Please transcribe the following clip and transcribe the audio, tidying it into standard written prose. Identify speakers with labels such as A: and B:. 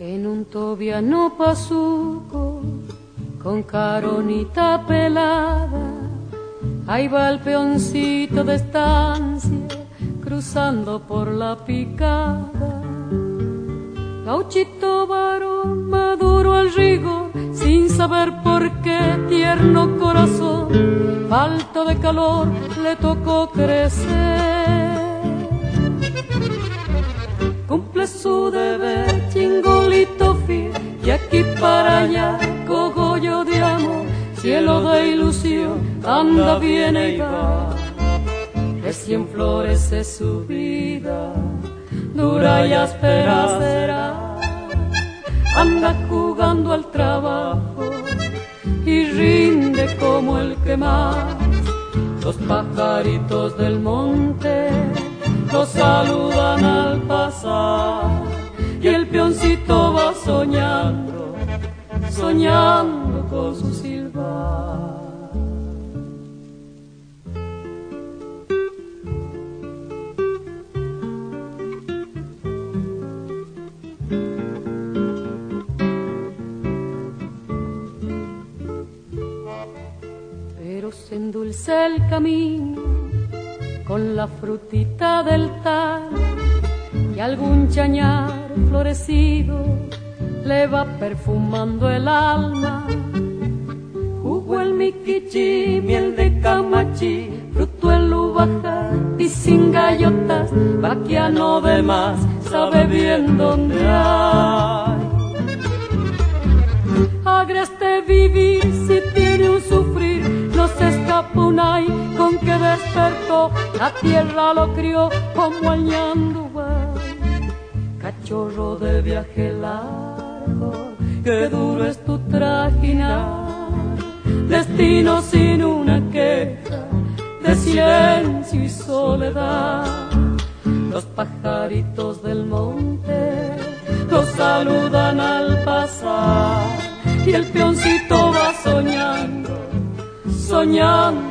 A: En un tobiano pasuco con caronita pelada, ahí va el peoncito de estancia cruzando por la picada. Gauchito varón maduro al rigor, sin saber por qué tierno corazón, falto de calor le tocó crecer. Cumple su deber, chingolito fiel, y aquí para allá, cogollo de amor, cielo de ilusión, anda, viene y va. Recién florece su vida, dura y áspera será. Anda jugando al trabajo y rinde como el que más. Los pajaritos del monte lo saludan al pasar, y el peoncito va soñando, soñando con su silbar. Pero se endulce el camino con la frutita del talo, y algún chañar florecido le va perfumando el alma. Jugo el miquichi, miel de camachi, fruto el ubaja y sin gallotas, vaquiano de más, sabe bien dónde hay. Agreste vivir si tiene un sufrir, no se escapa un ay con que despertó, la tierra lo crió como el ñandubay. Cachorro de viaje largo, qué duro es tu trajinar, destino sin una queja, de silencio y soledad. Los pajaritos del monte los saludan al pasar, y el peoncito va soñando, soñando